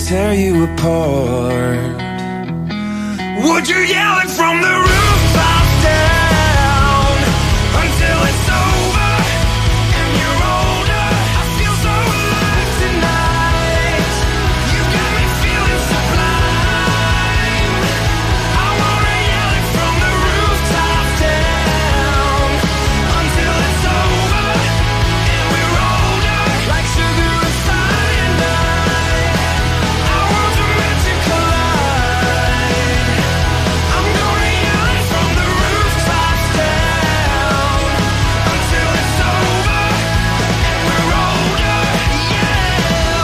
tear you apart? Would you yell it from the rooftops down until it's over and you're older? I feel so alive tonight. You got me feeling sublime. I wanna yell it from the rooftops down until it's over and we're older, like sugar and cyanide. Our worlds are meant to collide. I'm gonna yell it from the rooftops down until it's over and we're older, yeah.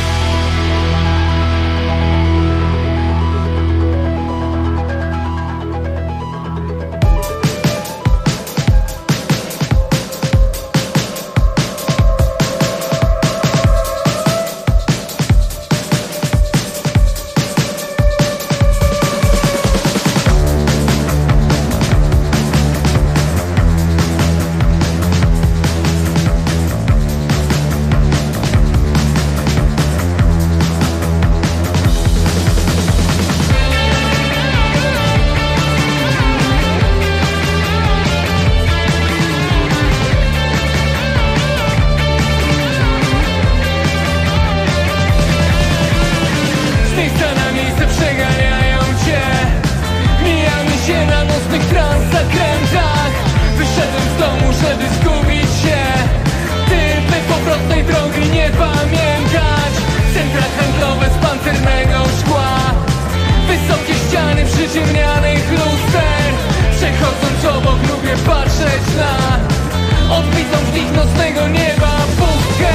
Z miejsca na miejsce przeganiają cię. Mijamy się na nocnych transzakrętach. Wyszedłem z domu, żeby zgubić się. Ty powrotnej drogi nie pamiętać. Centra handlowe z pancernego szkła, wysokie ściany przyciemnianych luster. Przechodząc obok lubię patrzeć na odbitą w nich nocnego nieba pustkę.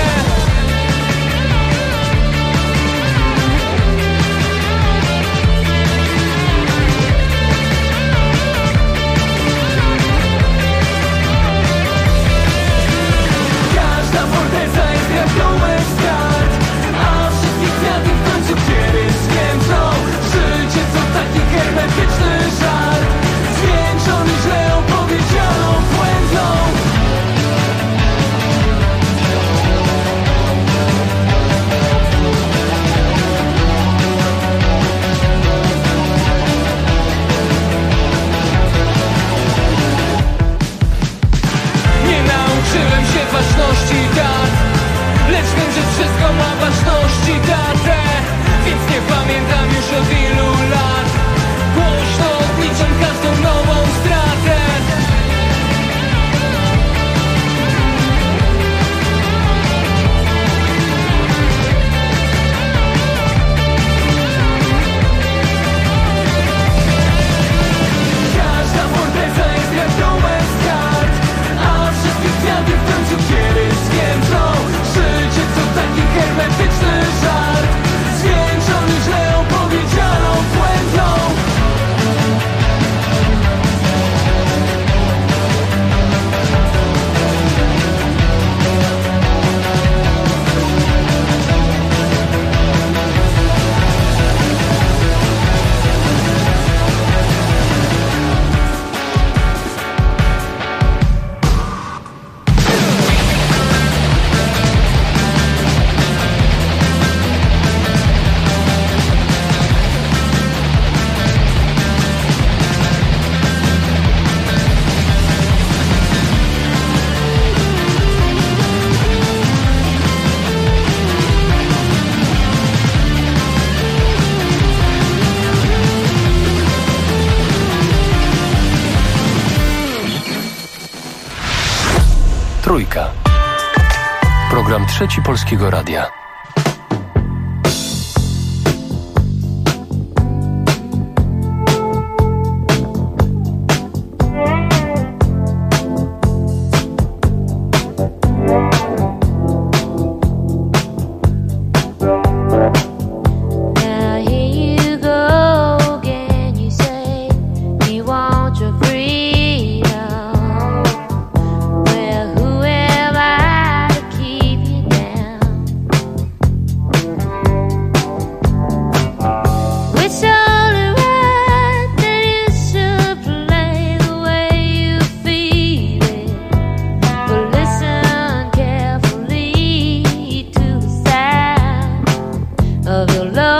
Każda forteza jest jak domek z kart, a wszystkie kwiaty w końcu kiedyś święcą. Życie to taki hermetyczny żart, zwieńczony źle opowiedzianą błędną. Nie nauczyłem się ważności dat, lecz wiem, że wszystko ma ważności datę. Więc nie pamiętam już od ilu lat, głośno odliczam każdą nową stratę. Każda forteza jest jak domek z kart, a wszystkie kwiaty w końcu kiedyś święcą. Życie to taki hermetyczny żart, zwieńczony źle opowiedzianą błędną. Trójka. Program Trzeci Polskiego Radia. of your love.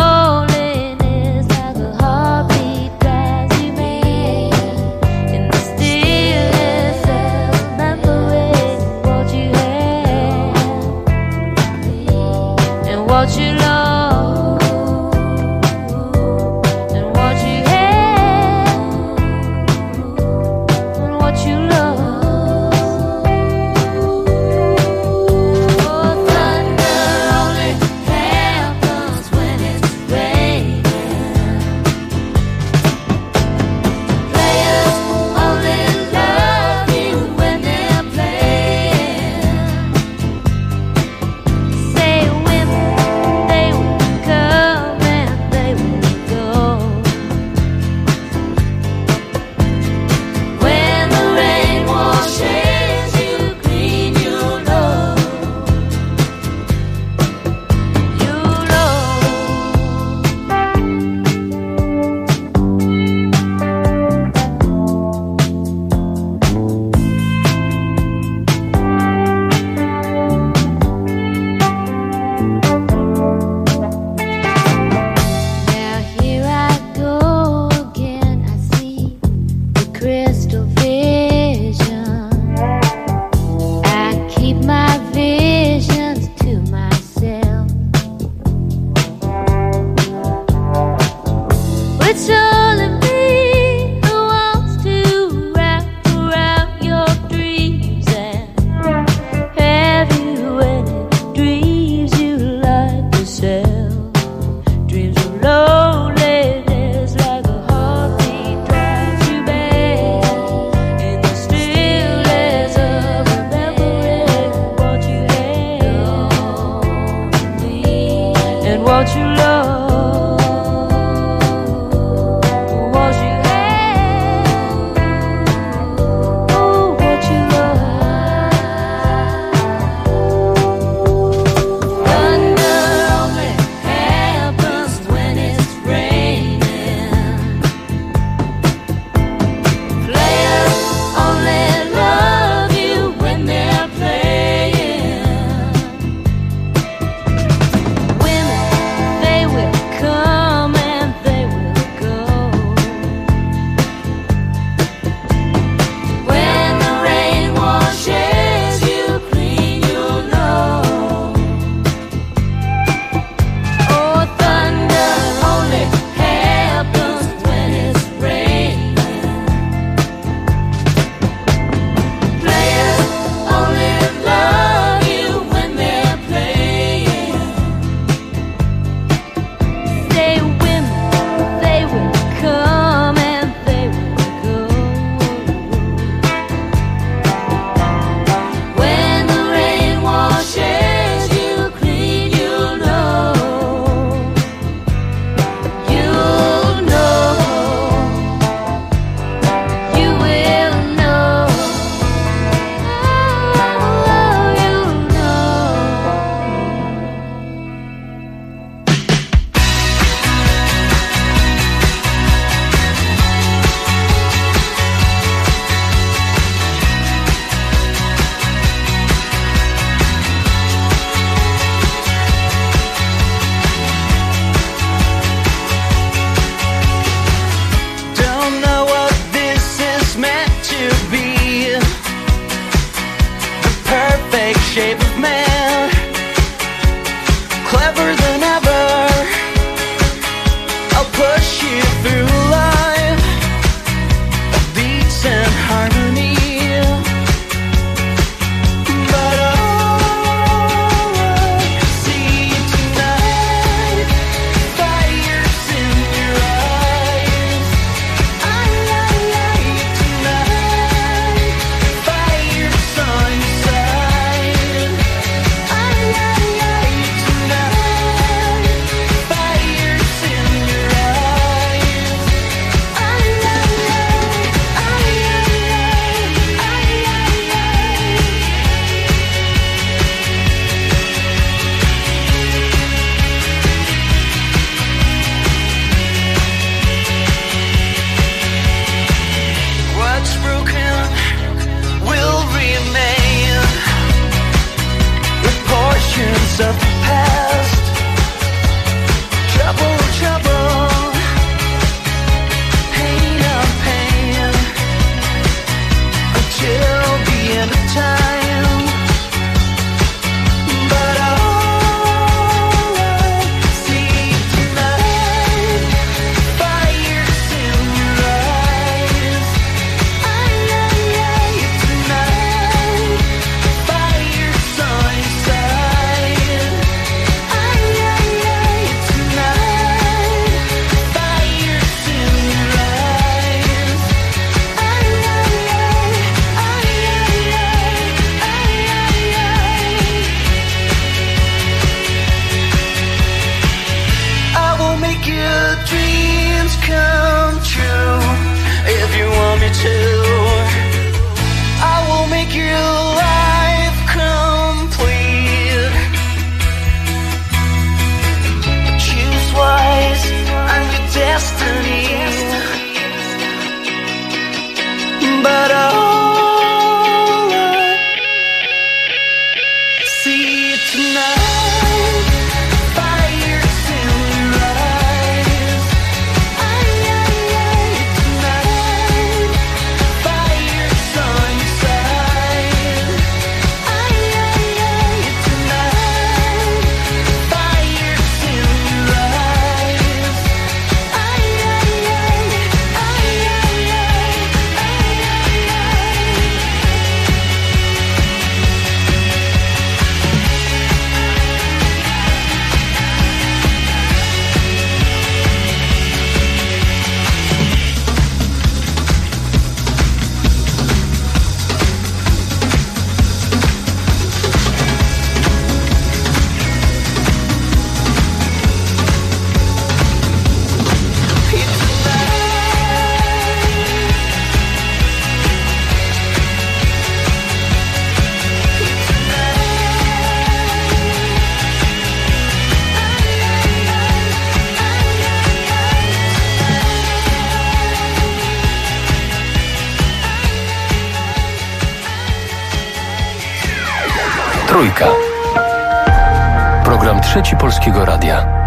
Trzeci Polskiego Radia.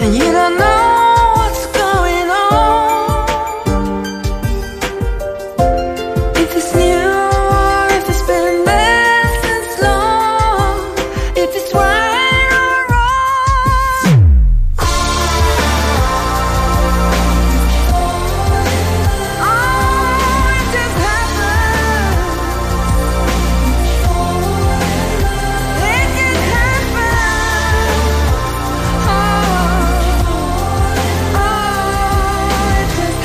and you don't know what's going on. If it's new or if it's been there since long, if it's right or wrong. Oh, it just happened. It can happen. Oh, it just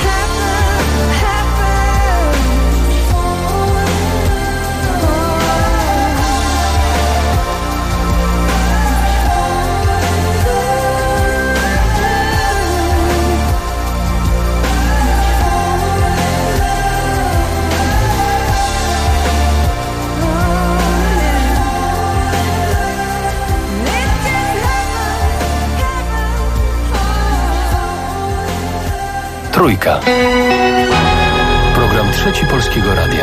Trójka. Program Trzeci Polskiego Radia.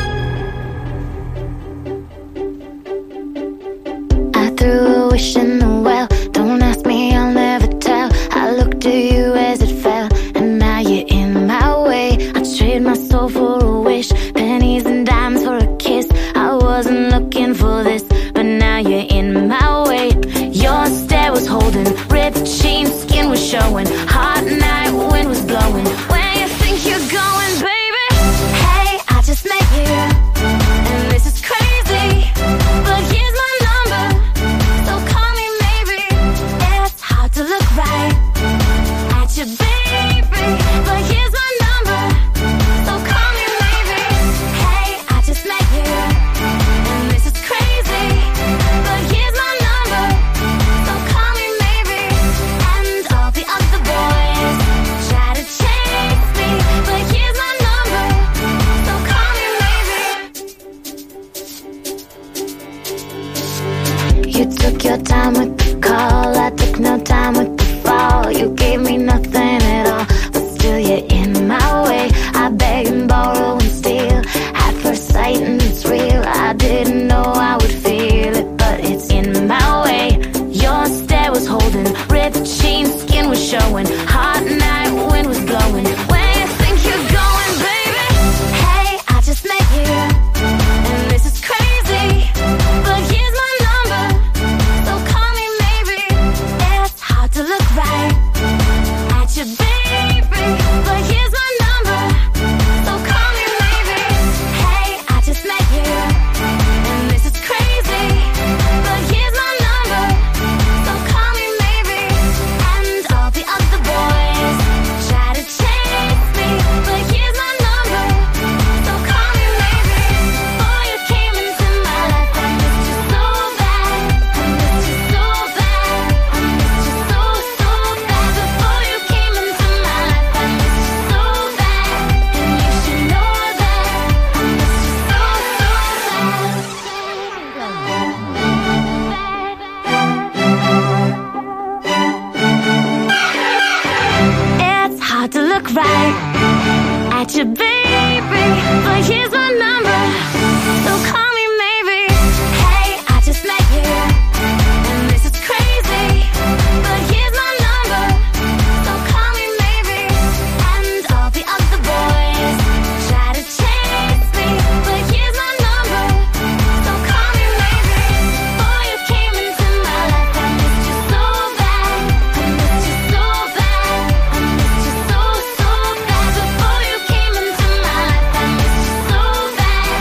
I threw a wish in the well. Don't ask me, I'll never tell. I looked at you as it fell, and now you're in my way. I trade my soul for a wish, pennies and dimes for a kiss. I wasn't looking for this, but now you're in my way. Your stare was holding, ripped jeans, skin was showing. Hot night, wind was blowing. Where you think you're going, baby? Hey, I just met you, and this is crazy, but here's my number, so call me maybe. It's hard to look right at you, baby, but here's my number, so call me maybe. Hey, I just met you, and this is crazy, but here's my number, so call me maybe. And all the other boys try to chase me, but here's my number, so call me maybe. You took your time with the call, I took no time with the fall. You gave me nothing at all, but still you're in my way. I beg and borrow and steal at first sight, and it's real. I didn't know I would feel it, but it's in my way. Your stare was holding, ripped jeans, skin was showing. Hot night, wind was blowing. Where you think you're going, baby? Hey, I just met you, and this is crazy, but here's my number, so call me maybe. It's hard to look right at you, baby, but here's my number, so call me maybe. Hey, I just met you, and this is crazy, but here's my number, so call me maybe. And all the other boys try to chase me, but here's my number, so call me maybe. Before you came into my life, I missed you so bad. I missed you so bad. I missed you so, so bad. Before you came into my life, I missed you so bad. And you should know that. I missed you so, It's hard to look right at you, baby, but here's my number, so call me maybe. Hey, I just met you, and this is crazy, but here's my number, so call me maybe. And all the other boys try to chase me, but here's my number, so call me maybe. Before you came into my life, I missed you so bad. I missed you so bad. I missed you so, so bad. Before you came into my life, I missed you so bad.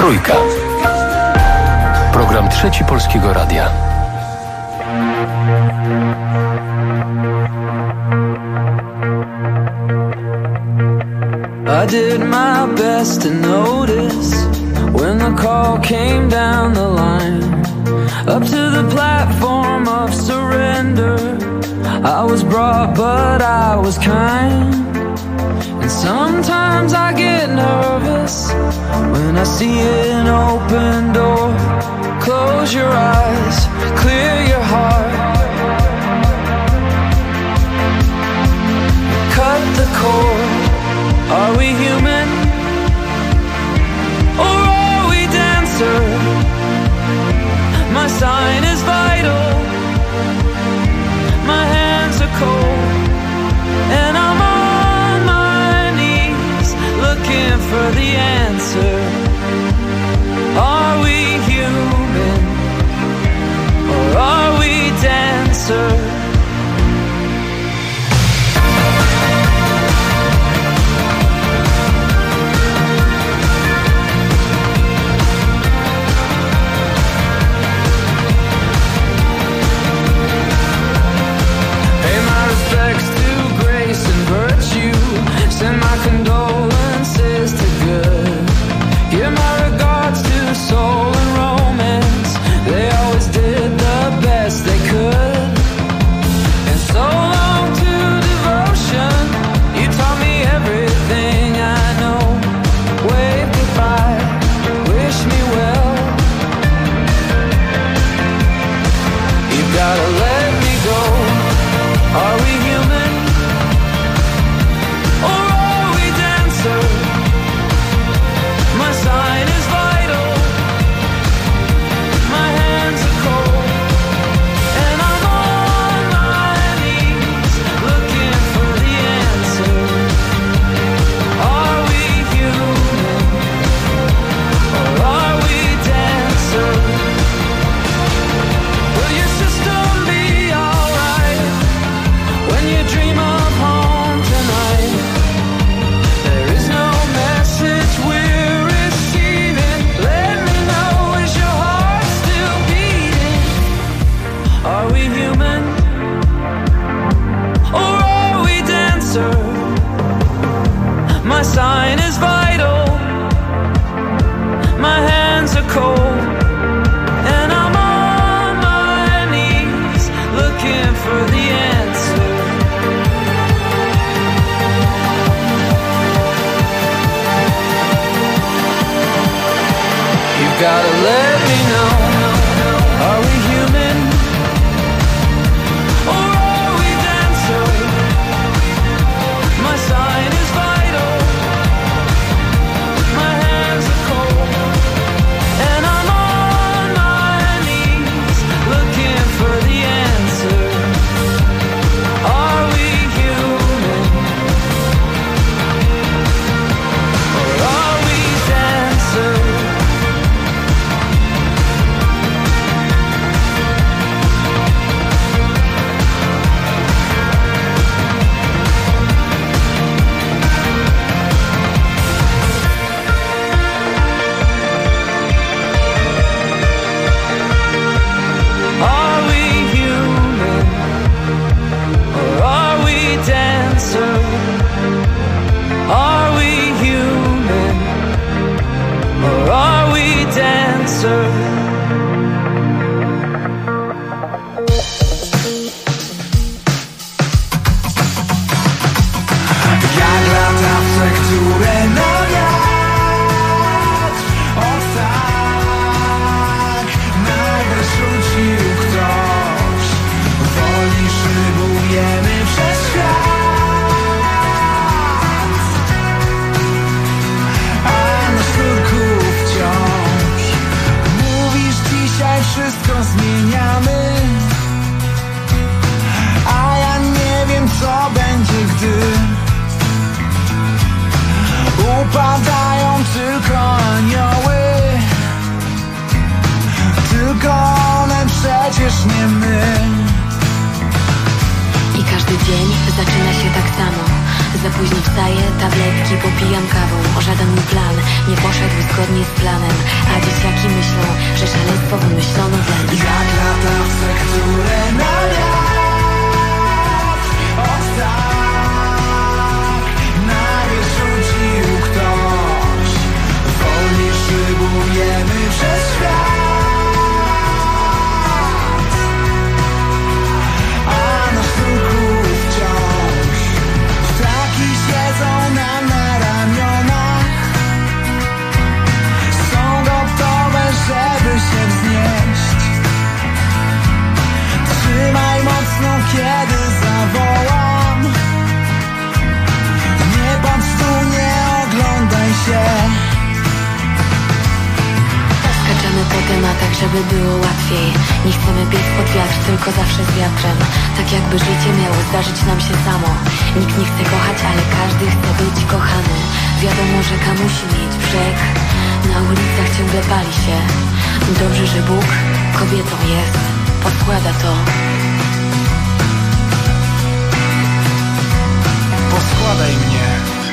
Trójka. Program Trzeci Polskiego Radia. I did my best to notice when the call came down the line, up to the platform of surrender. I was brought, but I was kind. And sometimes I get nervous when I see an open door. Close your eyes, clear your heart, cut the cord. Are we human, or are we dancer? My sign is vital, my hands are cold, and I'm on my knees looking for the answer. Are we human, or are we dancer? Send my condolences to good. Give my regards to soul and romance. They always did the best they could. And so long to devotion. You taught me everything I know. Wave goodbye, wish me well. You gotta let me go. Are we human? My sign is vital, my hands are cold, and I'm on my knees looking for the answer. Are we human, or are we dancer? Will your system be alright when you dream of home tonight? There is no message we're receiving. Let me know, is your heart still beating? Are we human, or are we dancer? My sign is vital, my hands are cold, and I'm on my knees looking for the answer. You gotta let me know. Are we human, or are we dancer? My sign is vital, my hands are cold, and I'm on my knees looking for the answer. Are we human, or are we dancer? Are we human, or are we dancer? Are we human, or are we dancer? Jak latawce, które na wiatr. O tak, nagle rzucił ktoś. Wolni szybujemy przez świat, a na sznurku wciąż mówisz, dzisiaj wszystko zmieniamy. A ja nie wiem, co będzie, gdy upadają tylko anioły. Tylko one, przecież nie my. I każdy dzień zaczyna się tak samo. za późno wstaję, tabletki popijam kawą. O żaden mój plan nie poszedł zgodnie z planem. A dzieciaki myślą, że szaleństwo wymyślono dla nich. Jak latawce, które na wiatr od tak nagle rzucił ktoś. Wolniej szybujemy przez świat, a nasz ruch wciąż. Ptaki siedzą nam na ramionach, są gotowe, żeby się wznieść. Trzymaj mocno, kiedy zawołam. Nie patrz tu, nie oglądaj się. Skaczemy po tematach, żeby było łatwiej. Nie chcemy biec pod wiatr, tylko zawsze z wiatrem. Tak jakby życie miało zdarzyć nam się samo. Nikt nie chce kochać, ale każdy chce być kochany. Wiadomo, rzeka musi mieć brzeg. Na ulicach ciągle pali się. Dobrze, że Bóg kobietą jest. Podkłada to. Poskładaj mnie.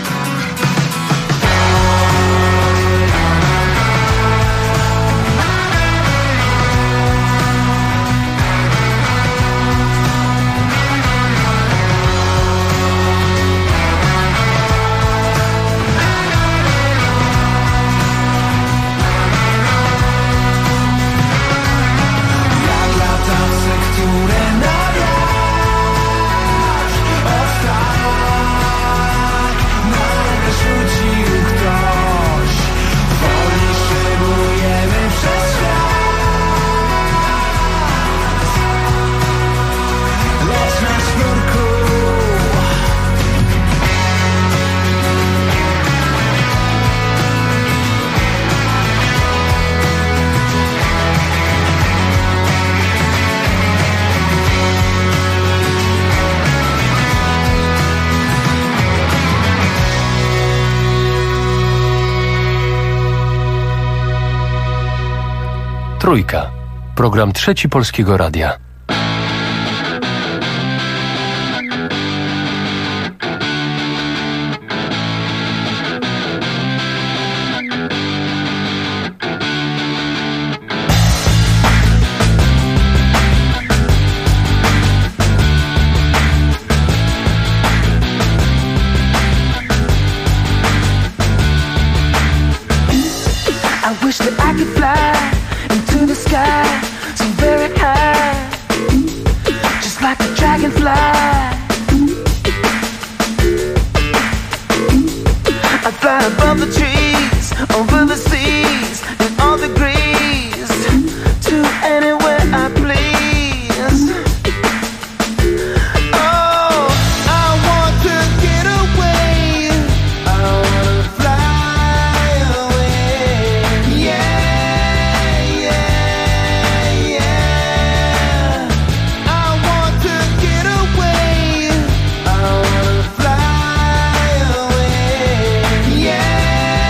Jak latawce, które na wiatr od tak nagle rzucił ktoś. Wolniej szybujemy przez świat, lecz na sznurku Trójka. Program Trzeci Polskiego Radia. I wish that I could fly into the sky so very high, just like a dragonfly. I fly above the trees, over the seas, in all degrees, to anywhere I please. Oh, I want to get away. I wanna fly away. Yeah, yeah, yeah. I want to get away. I wanna fly away. Yeah,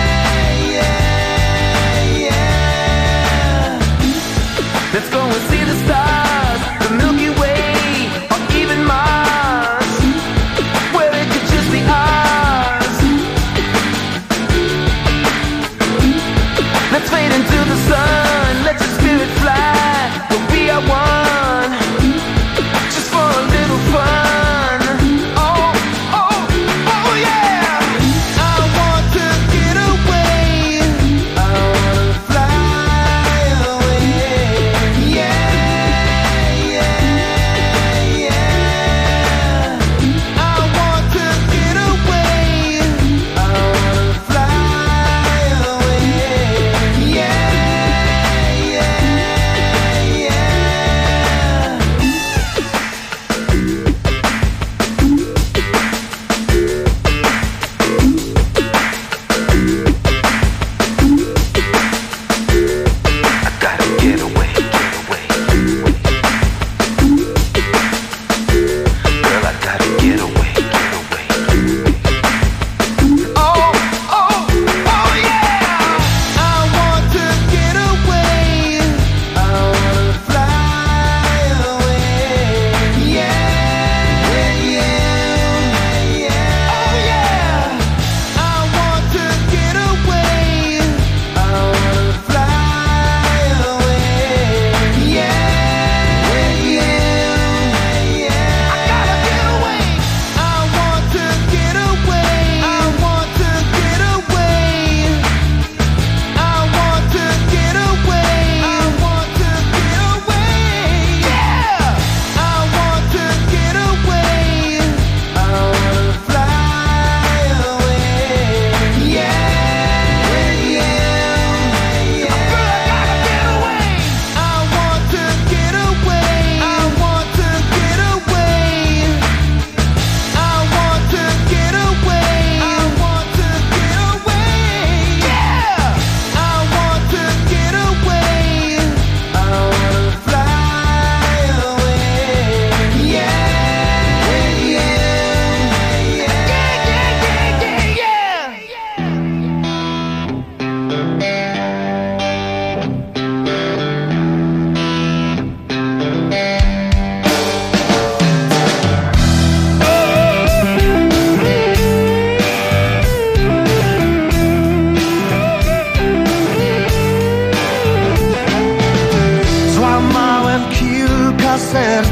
serc.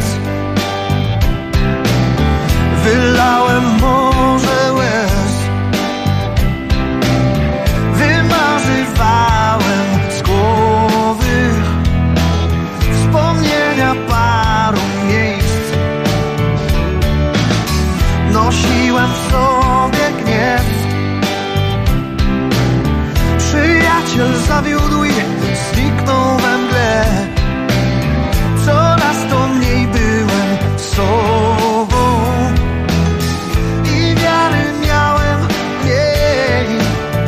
Wylałem morze łez, wymarzywałem z głowy wspomnienia paru miejsc. Nosiłem w sobie gniew. Przyjaciel zawiódł i zniknął we mgle. Coraz to mniej byłem sobą i wiary miałem mniej.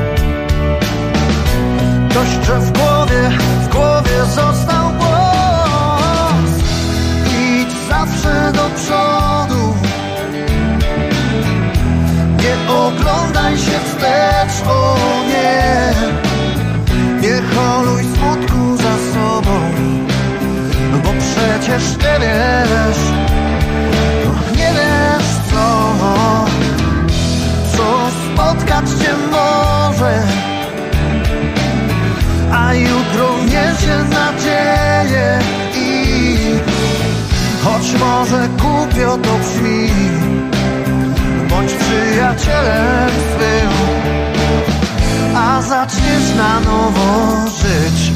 Dość, że w głowie został głos. Idź zawsze do przodu, nie oglądaj się wstecz, o nie. Nie holuj smutku za sobą, bo przecież nie wiesz, nie wiesz co spotkać cię może, a jutro niesie nadzieję i choć może głupio to brzmi, bądź przyjacielem swym, a zaczniesz na nowo żyć.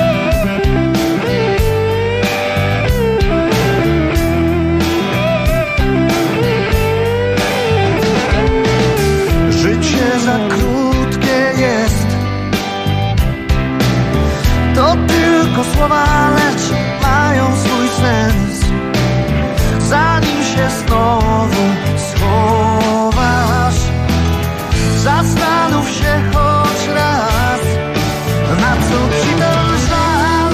Życie za krótkie jest, to tylko słowa, lecz mają swój sens. Zanim się znowu schowasz, zastanów się choć raz, na co ci ten żal.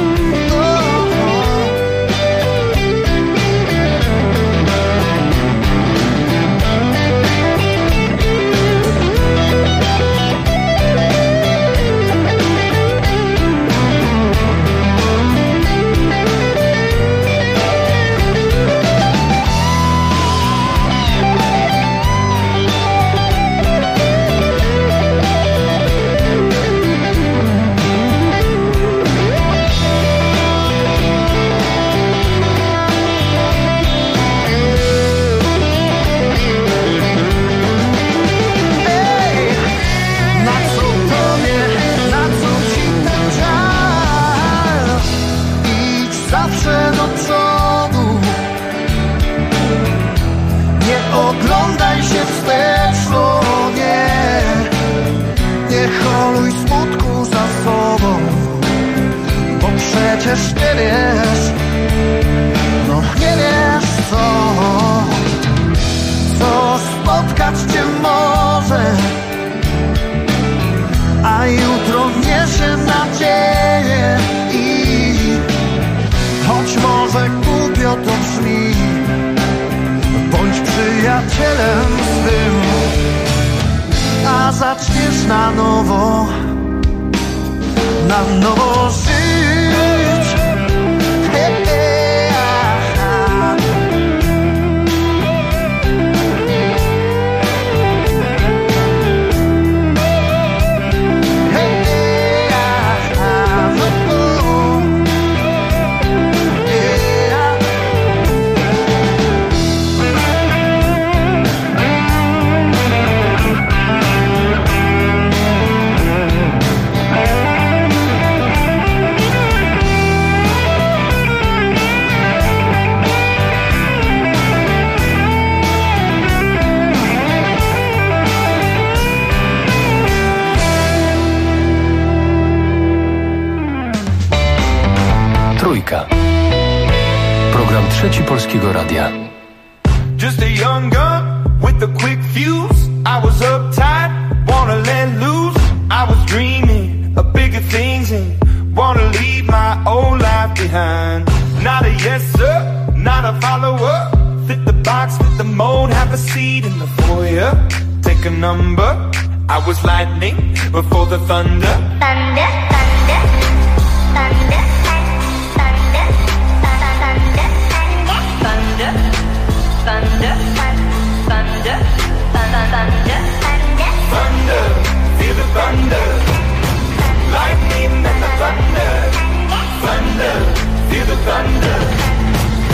Oglądaj się wstecz, o nie. Nie holuj smutku za sobą, bo przecież nie wiesz, no nie wiesz co spotkać cię może, a jutro niesie nadzieję i choć może głupio to brzmi, bądź przyjacielem swym, a zaczniesz na nowo żyć. Hey, hey, aha. Hey, hey, aha. Oh, oh. Yeah. Trójka. Program Trzeci Polskiego Radia. Just a young gun with a quick fuse. I was uptight, wanna let loose. I was dreaming of bigger things and wanna leave my old life behind. Not a yes sir, not a follower. Fit the box, fit the mold, have a seat in the foyer. Take a number. I was lightning before the thunder. Thunder, thunder, thunder, thunder, thunder, thunder, thunder, thunder, thunder, Thunder, feel the thunder. Lightning and the thunder. Thunder, feel the thunder.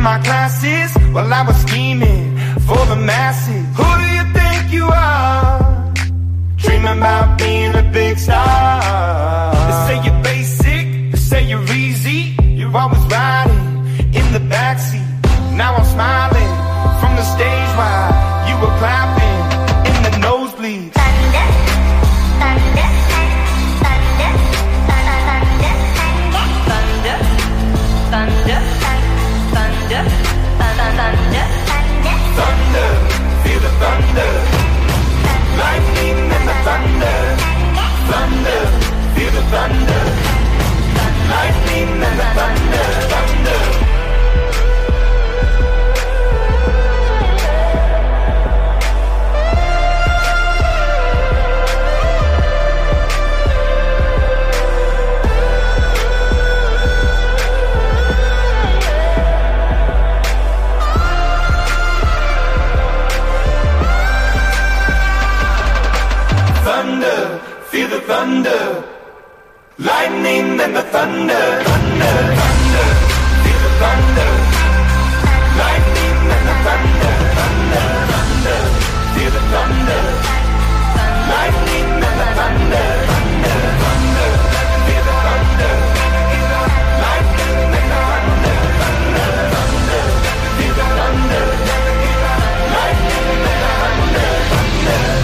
my classes while I was scheming for the masses. Who do you think you are? Dreaming about being a big star. They say you're basic, they say you're easy. You're always riding in the backseat. Now I'm smiling from the stage while you were clapping in the nosebleeds. Thunder, thunder, thunder, thunder, thunder, thunder, thunder, thunder, Thunder, feel the thunder. Lightning and the thunder. Thunder, feel the thunder. Lightning and the thunder. Thunder. Feel the thunder, lightning and the thunder, thunder, thunder. Feel the thunder, lightning and the thunder, thunder, thunder. Feel the thunder, lightning and the thunder, thunder, thunder. Feel the thunder, lightning and the thunder, thunder, thunder. Feel the thunder, lightning and the thunder, thunder.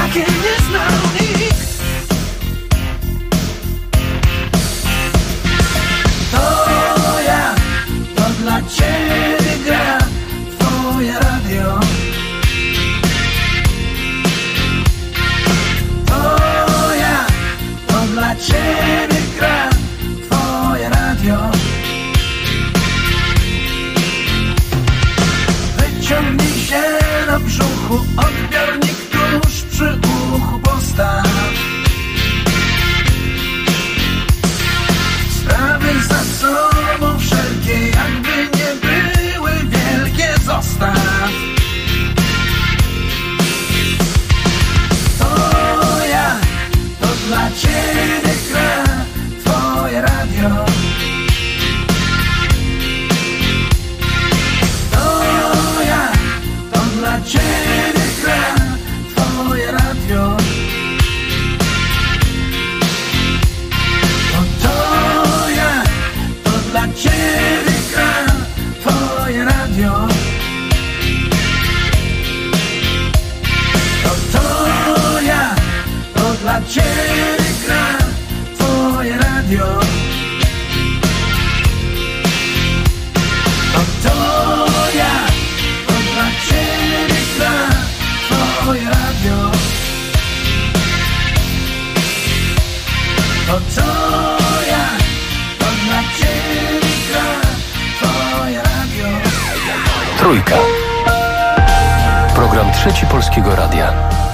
takie nie znał nikt. To ja, to dla ciebie gra twoje radio. To ja, to dla ciebie gra twoje radio. Wyciągnij się na brzuchu, odbiornik tuż przy uchu postaw. Sprawy za sobą wszelkie, jakby nie były wielkie, zostaw. To ja, to dla ciebie gra twoje radio. Dla ciebie gra twoje radio. To ja, to dla ciebie gra twoje radio. To ja, to dla ciebie gra twoje radio. To ja, to dla ciebie gra twoje radio. To ja, to dla ciebie gra twoje radio. Trójka. Program Trzeci Polskiego Radia.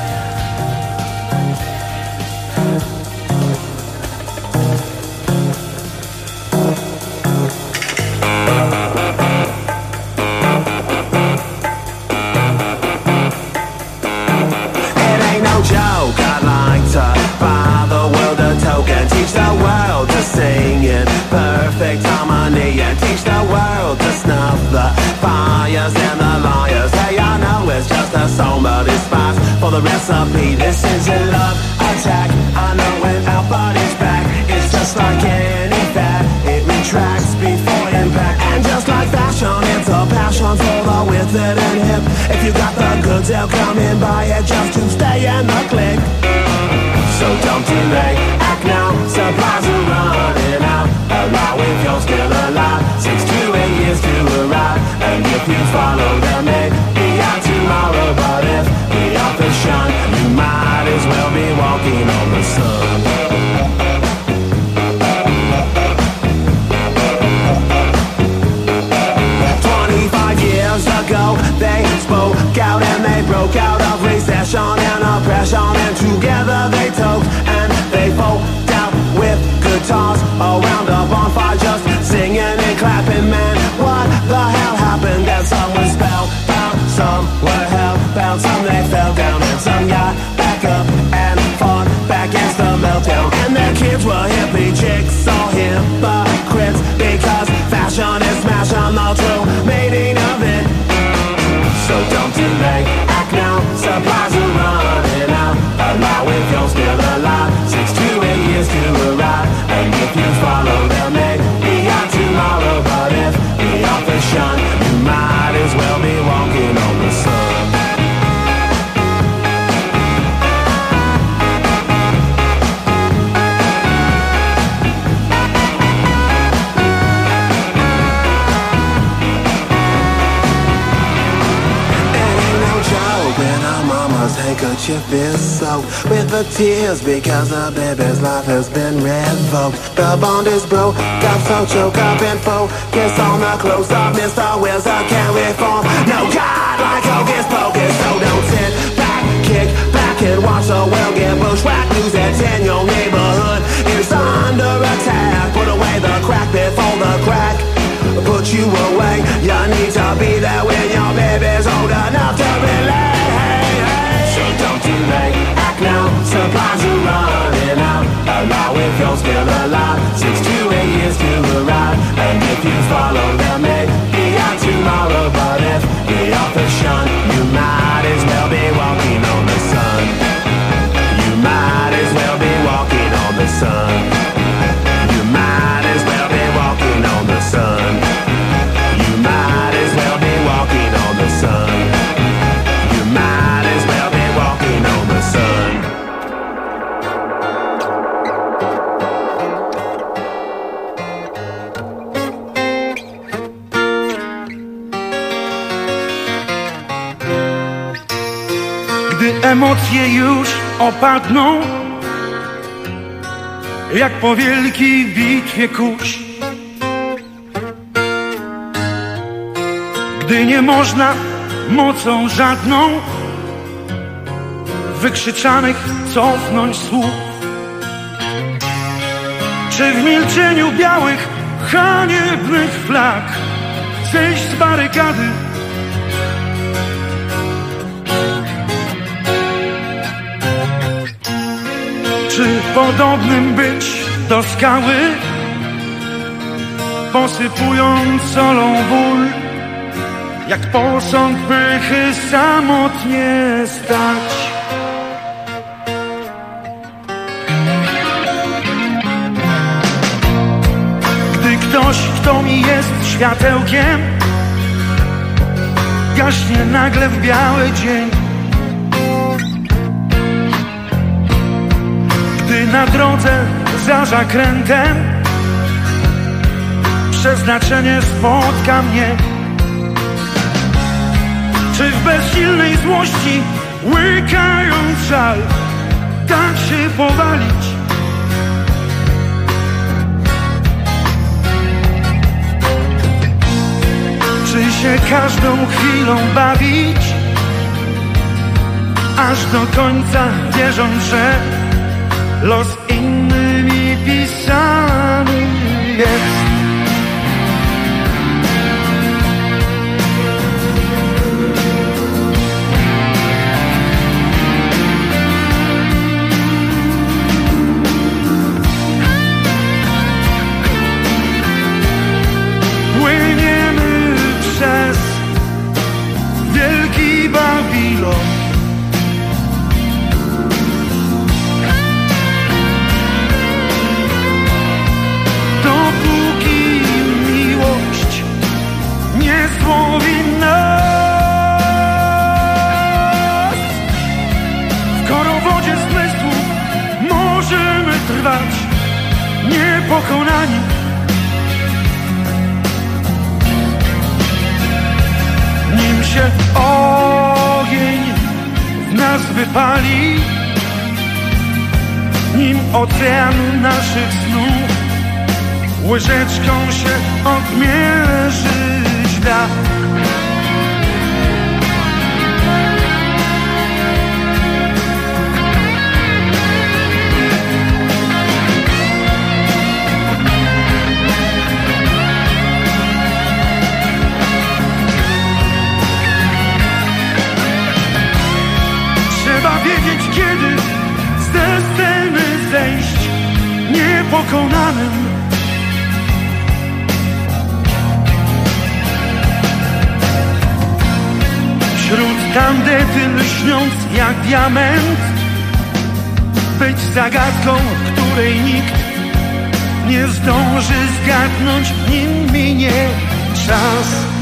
Teach the world to sing in perfect harmony, and teach the world to snuff the fires and the liars. Hey, I know it's just a song, but it's spice for the recipe. This is a love attack. I know when our body's back, it's just like any fat. It retracts before impact, and just like fashion, it's a passion for the withered and hip. If you got the goods, they'll come and buy it just to stay in the clique. So don't delay, act now, supplies are running out. Allow if you're still alive, 6 to 8 years to arrive. And if you follow them, maybe out tomorrow. But if the authors shine, you might as well be walking on the sun. Ago, they spoke out and they broke out of recession and oppression, and together they talked and they folked out with guitars around a bonfire, just singing and clapping. Man, what the hell happened? And some were spellbound, some were hellbound, some they fell down, and some got back up and fought back against the meltdown. And their kids were hippie chicks, all hypocrites, because fashion is smashing the true meaning of it. So don't delay, act now, supplies are running out. Allow if you're still alive, 6 to 8 years to arrive. And if you follow them, maybe out tomorrow. But if the authors shine, you might as well be walking on the sun. Handkerchief is soaked with the tears because the baby's life has been revoked. The bond is broke, got so choke up and focus on the close up. Mr. Wilson can't reform. No God like Hocus Pocus. So don't sit back, kick back and watch the world get bushwhacked. News that's in your neighborhood is under attack. Put away the crack before the crack put you away. You need to be there when your baby's old enough to relate. Don't delay, act now, supplies are running out. Allow if you're still alive, 6 to 8 years to arrive. And if you follow them, maybe out tomorrow. But if the authors shine, you might as well be walking on the sun. You might as well be walking on the sun. You might as well be walking on the sun. You might as well be walking on the sun. You might as well be walking on the sun. emocje już opadną, jak po wielkiej bitwie kurz. Gdy nie można mocą żadną wykrzyczanych cofnąć słów, czy w milczeniu białych, haniebnych flag zejść z barykady, czy podobnym być do skały, posypując solą ból, jak posąg pychy samotnie stać. Gdy ktoś, kto mi jest światełkiem, gaśnie nagle w biały dzień, gdy na drodze za zakrętem przeznaczenie spotka mnie, czy w bezsilnej złości, łykając żal, dać się powalić? Czy się każdą chwilą bawić, aż do końca wierząc, że los innymi pisany jest? Płyniemy przez wielki Babilon, dopóki miłość nie złowi nas. W korowodzie zmysłów możemy trwać niepokonani, nim się ogień w nas wypali, nim ocean naszych snów łyżeczką się odmierzyć da. Trzeba wiedzieć, kiedy z tej sceny zejść niepokonanym. Wśród tandety lśniąc jak diament, być zagadką, której nikt nie zdąży zgadnąć, nim minie czas.